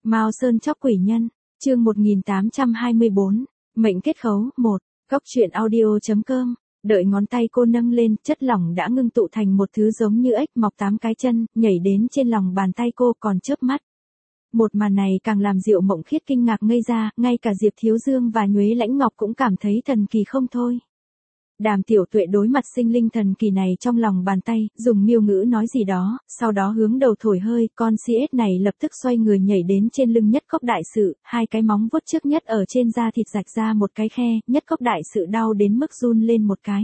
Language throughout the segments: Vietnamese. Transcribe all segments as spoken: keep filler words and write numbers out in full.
Mao Sơn chóc quỷ nhân, chương một nghìn tám trăm hai mươi bốn, mệnh kết khấu, một, góc truyện audio.com, đợi ngón tay cô nâng lên, chất lỏng đã ngưng tụ thành một thứ giống như ếch mọc tám cái chân, nhảy đến trên lòng bàn tay cô còn chớp mắt. Một màn này càng làm Diệu Mộng Khiết kinh ngạc ngây ra, ngay cả Diệp Thiếu Dương và Nhuế Lãnh Ngọc cũng cảm thấy thần kỳ không thôi. Đàm Tiểu Tuệ đối mặt sinh linh thần kỳ này trong lòng bàn tay, dùng miêu ngữ nói gì đó, sau đó hướng đầu thổi hơi, con si ếch này lập tức xoay người nhảy đến trên lưng Nhất Cốc Đại Sự, hai cái móng vuốt trước nhất ở trên da thịt rạch ra một cái khe, Nhất Cốc Đại Sự đau đến mức run lên một cái.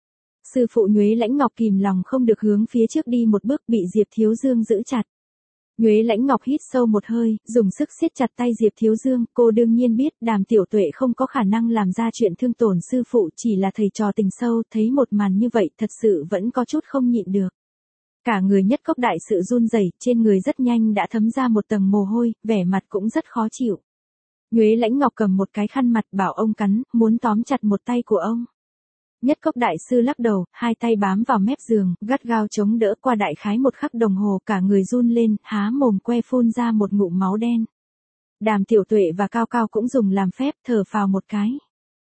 Sư phụ Nhuế Lãnh Ngọc kìm lòng không được hướng phía trước đi một bước, bị Diệp Thiếu Dương giữ chặt. Nhuế Lãnh Ngọc hít sâu một hơi, dùng sức siết chặt tay Diệp Thiếu Dương, cô đương nhiên biết Đàm Tiểu Tuệ không có khả năng làm ra chuyện thương tổn sư phụ, chỉ là thầy trò tình sâu, thấy một màn như vậy thật sự vẫn có chút không nhịn được. Cả người Nhất Cốc Đại Sự run rẩy, trên người rất nhanh đã thấm ra một tầng mồ hôi, vẻ mặt cũng rất khó chịu. Nhuế Lãnh Ngọc cầm một cái khăn mặt bảo ông cắn, muốn tóm chặt một tay của ông. Nhất Cốc Đại Sư lắc đầu, hai tay bám vào mép giường, gắt gao chống đỡ, qua đại khái một khắc đồng hồ cả người run lên, há mồm que phun ra một ngụm máu đen. Đàm Tiểu Tuệ và Cao Cao cũng dùng làm phép, thở phào một cái.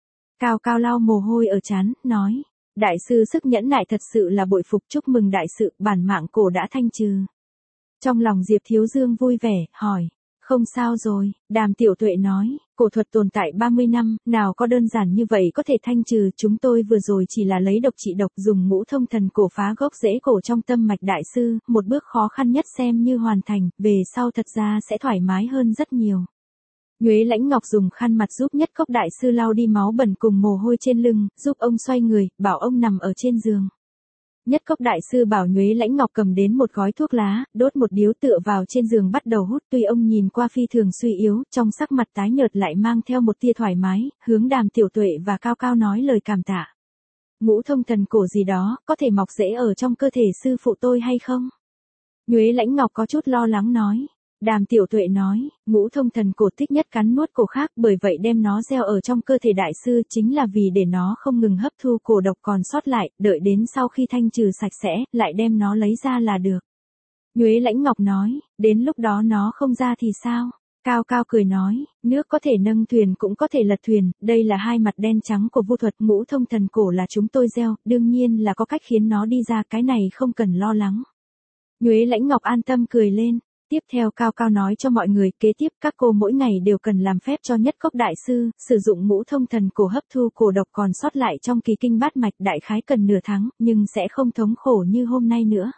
Cao Cao lau mồ hôi ở trán, nói, Đại sư sức nhẫn nại thật sự là bội phục, chúc mừng đại sự, bản mạng cổ đã thanh trừ. Trong lòng Diệp Thiếu Dương vui vẻ, hỏi, không sao rồi, Đàm Tiểu Tuệ nói, cổ thuật tồn tại ba mươi năm, nào có đơn giản như vậy có thể thanh trừ, chúng tôi vừa rồi chỉ là lấy độc trị độc, dùng ngũ thông thần cổ phá gốc rễ cổ trong tâm mạch đại sư, một bước khó khăn nhất xem như hoàn thành, về sau thật ra sẽ thoải mái hơn rất nhiều. Nhuế Lãnh Ngọc dùng khăn mặt giúp Nhất Cốc Đại Sư lau đi máu bẩn cùng mồ hôi trên lưng, giúp ông xoay người, bảo ông nằm ở trên giường. Nhất Cốc Đại Sư bảo Nhuế Lãnh Ngọc cầm đến một gói thuốc lá, đốt một điếu tựa vào trên giường bắt đầu hút, tuy ông nhìn qua phi thường suy yếu, trong sắc mặt tái nhợt lại mang theo một tia thoải mái, hướng Đàm Tiểu Tuệ và Cao Cao nói lời cảm tạ. Ngũ thông thần cổ gì đó, có thể mọc rễ ở trong cơ thể sư phụ tôi hay không? Nhuế Lãnh Ngọc có chút lo lắng nói. Đàm Tiểu Tuệ nói, ngũ thông thần cổ thích nhất cắn nuốt cổ khác, bởi vậy đem nó gieo ở trong cơ thể đại sư chính là vì để nó không ngừng hấp thu cổ độc còn sót lại, đợi đến sau khi thanh trừ sạch sẽ, lại đem nó lấy ra là được. Nhuế Lãnh Ngọc nói, đến lúc đó nó không ra thì sao? Cao Cao cười nói, nước có thể nâng thuyền cũng có thể lật thuyền, đây là hai mặt đen trắng của vu thuật, ngũ thông thần cổ là chúng tôi gieo, đương nhiên là có cách khiến nó đi ra, cái này không cần lo lắng. Nhuế Lãnh Ngọc an tâm cười lên. Tiếp theo Cao Cao nói cho mọi người, kế tiếp các cô mỗi ngày đều cần làm phép cho Nhất Cốc Đại Sư, sử dụng ngũ thông thần cổ hấp thu cổ độc còn sót lại trong kỳ kinh bát mạch, đại khái cần nửa tháng, nhưng sẽ không thống khổ như hôm nay nữa.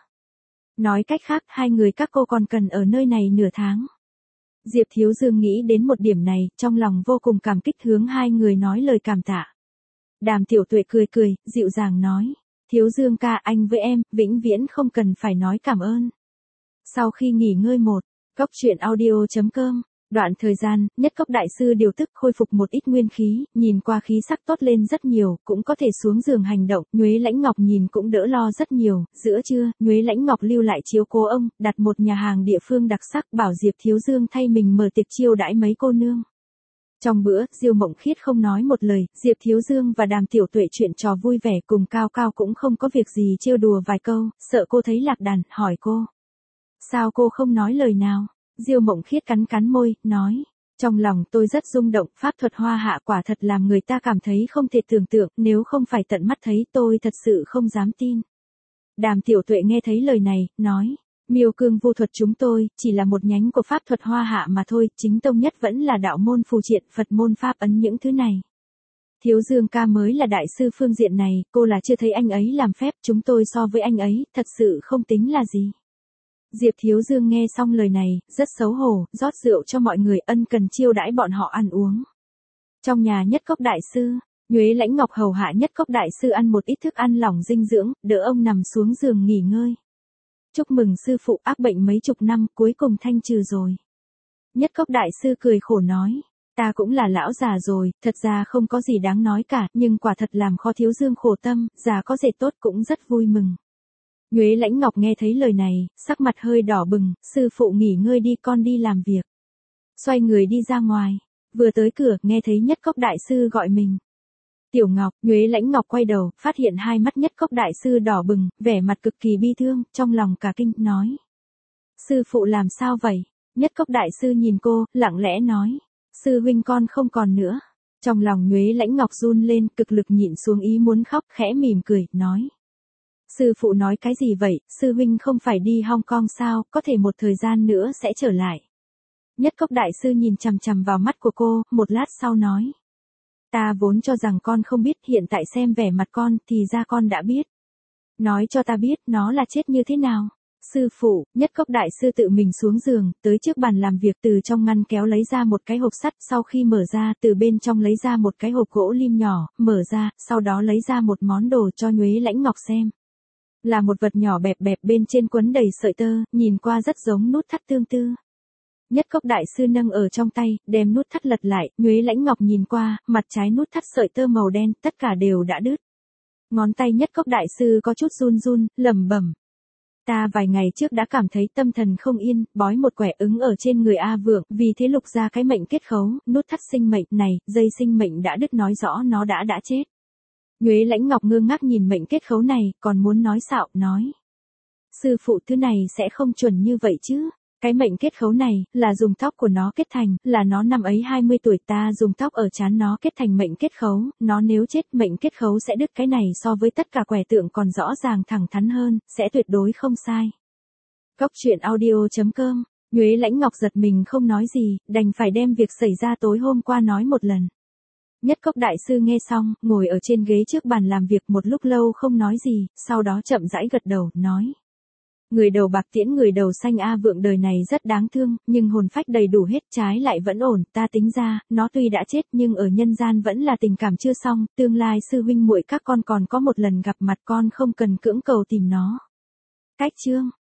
Nói cách khác, hai người các cô còn cần ở nơi này nửa tháng. Diệp Thiếu Dương nghĩ đến một điểm này, trong lòng vô cùng cảm kích hướng hai người nói lời cảm tạ. Đàm Tiểu Tuệ cười cười, dịu dàng nói, Thiếu Dương ca, anh với em, vĩnh viễn không cần phải nói cảm ơn. Sau khi nghỉ ngơi một, góc truyện audio.com, đoạn thời gian, Nhất Cốc Đại Sư điều tức khôi phục một ít nguyên khí, nhìn qua khí sắc tốt lên rất nhiều, cũng có thể xuống giường hành động, Nhuế Lãnh Ngọc nhìn cũng đỡ lo rất nhiều, giữa trưa, Nhuế Lãnh Ngọc lưu lại chiếu cố ông, đặt một nhà hàng địa phương đặc sắc, bảo Diệp Thiếu Dương thay mình mở tiệc chiêu đãi mấy cô nương. Trong bữa, Diêu Mộng Khiết không nói một lời, Diệp Thiếu Dương và Đàm Tiểu Tuệ chuyện trò vui vẻ cùng Cao Cao cũng không có việc gì trêu đùa vài câu, sợ cô thấy lạc đàn, hỏi cô. Sao cô không nói lời nào? Diêu Mộng Khiết cắn cắn môi, nói. Trong lòng tôi rất rung động, pháp thuật hoa hạ quả thật làm người ta cảm thấy không thể tưởng tượng, nếu không phải tận mắt thấy tôi thật sự không dám tin. Đàm Tiểu Tuệ nghe thấy lời này, nói. Miêu cương vô thuật chúng tôi, chỉ là một nhánh của pháp thuật hoa hạ mà thôi, chính tông nhất vẫn là đạo môn phù triện, Phật môn pháp ấn những thứ này. Thiếu Dương ca mới là đại sư phương diện này, cô là chưa thấy anh ấy làm phép, chúng tôi so với anh ấy, thật sự không tính là gì. Diệp Thiếu Dương nghe xong lời này, rất xấu hổ, rót rượu cho mọi người, ân cần chiêu đãi bọn họ ăn uống. Trong nhà Nhất Cốc Đại Sư, Nhuế Lãnh Ngọc hầu hạ Nhất Cốc Đại Sư ăn một ít thức ăn lỏng dinh dưỡng, đỡ ông nằm xuống giường nghỉ ngơi. Chúc mừng sư phụ, ác bệnh mấy chục năm, cuối cùng thanh trừ rồi. Nhất Cốc Đại Sư cười khổ nói, ta cũng là lão già rồi, thật ra không có gì đáng nói cả, nhưng quả thật làm khó Thiếu Dương khổ tâm, già có dệt tốt cũng rất vui mừng. Nhuế Lãnh Ngọc nghe thấy lời này, sắc mặt hơi đỏ bừng, sư phụ nghỉ ngơi đi, con đi làm việc. Xoay người đi ra ngoài, vừa tới cửa, nghe thấy Nhất Cốc Đại Sư gọi mình. Tiểu Ngọc, Nhuế Lãnh Ngọc quay đầu, phát hiện hai mắt Nhất Cốc Đại Sư đỏ bừng, vẻ mặt cực kỳ bi thương, trong lòng cả kinh, nói. Sư phụ làm sao vậy? Nhất Cốc đại sư nhìn cô, lặng lẽ nói. Sư huynh con không còn nữa. Trong lòng Nhuế Lãnh Ngọc run lên, cực lực nhịn xuống ý muốn khóc, khẽ mỉm cười, nói. Sư phụ nói cái gì vậy, sư huynh không phải đi Hong Kong sao, có thể một thời gian nữa sẽ trở lại. Nhất Cốc đại sư nhìn chằm chằm vào mắt của cô, một lát sau nói. Ta vốn cho rằng con không biết, hiện tại xem vẻ mặt con, thì ra con đã biết. Nói cho ta biết, nó là chết như thế nào. Sư phụ, Nhất Cốc đại sư tự mình xuống giường, tới trước bàn làm việc, từ trong ngăn kéo lấy ra một cái hộp sắt, sau khi mở ra, từ bên trong lấy ra một cái hộp gỗ lim nhỏ, mở ra, sau đó lấy ra một món đồ cho Nhuế Lãnh Ngọc xem. Là một vật nhỏ bẹp bẹp bên trên quấn đầy sợi tơ, nhìn qua rất giống nút thắt tương tư. Nhất Cốc đại sư nâng ở trong tay, đem nút thắt lật lại, Nhuế Lãnh Ngọc nhìn qua, mặt trái nút thắt sợi tơ màu đen, tất cả đều đã đứt. Ngón tay Nhất Cốc đại sư có chút run run, lẩm bẩm. Ta vài ngày trước đã cảm thấy tâm thần không yên, bói một quẻ ứng ở trên người A Vượng, vì thế lục ra cái mệnh kết khấu, nút thắt sinh mệnh này, dây sinh mệnh đã đứt nói rõ nó đã đã chết. Nhuế Lãnh Ngọc ngơ ngác nhìn mệnh kết khấu này, còn muốn nói xạo, nói. Sư phụ thứ này sẽ không chuẩn như vậy chứ. Cái mệnh kết khấu này, là dùng tóc của nó kết thành, là nó năm ấy hai mươi tuổi ta dùng tóc ở trán nó kết thành mệnh kết khấu, nó nếu chết mệnh kết khấu sẽ đứt, cái này so với tất cả quẻ tượng còn rõ ràng thẳng thắn hơn, sẽ tuyệt đối không sai. Cốc truyện audio chấm com, Nhuế Lãnh Ngọc giật mình không nói gì, đành phải đem việc xảy ra tối hôm qua nói một lần. Nhất Cốc đại sư nghe xong, ngồi ở trên ghế trước bàn làm việc một lúc lâu không nói gì, sau đó chậm rãi gật đầu, nói. Người đầu bạc tiễn người đầu xanh A Vượng đời này rất đáng thương, nhưng hồn phách đầy đủ hết, trái lại vẫn ổn, ta tính ra, nó tuy đã chết nhưng ở nhân gian vẫn là tình cảm chưa xong, tương lai sư huynh muội các con còn có một lần gặp mặt, con không cần cưỡng cầu tìm nó. Cách chương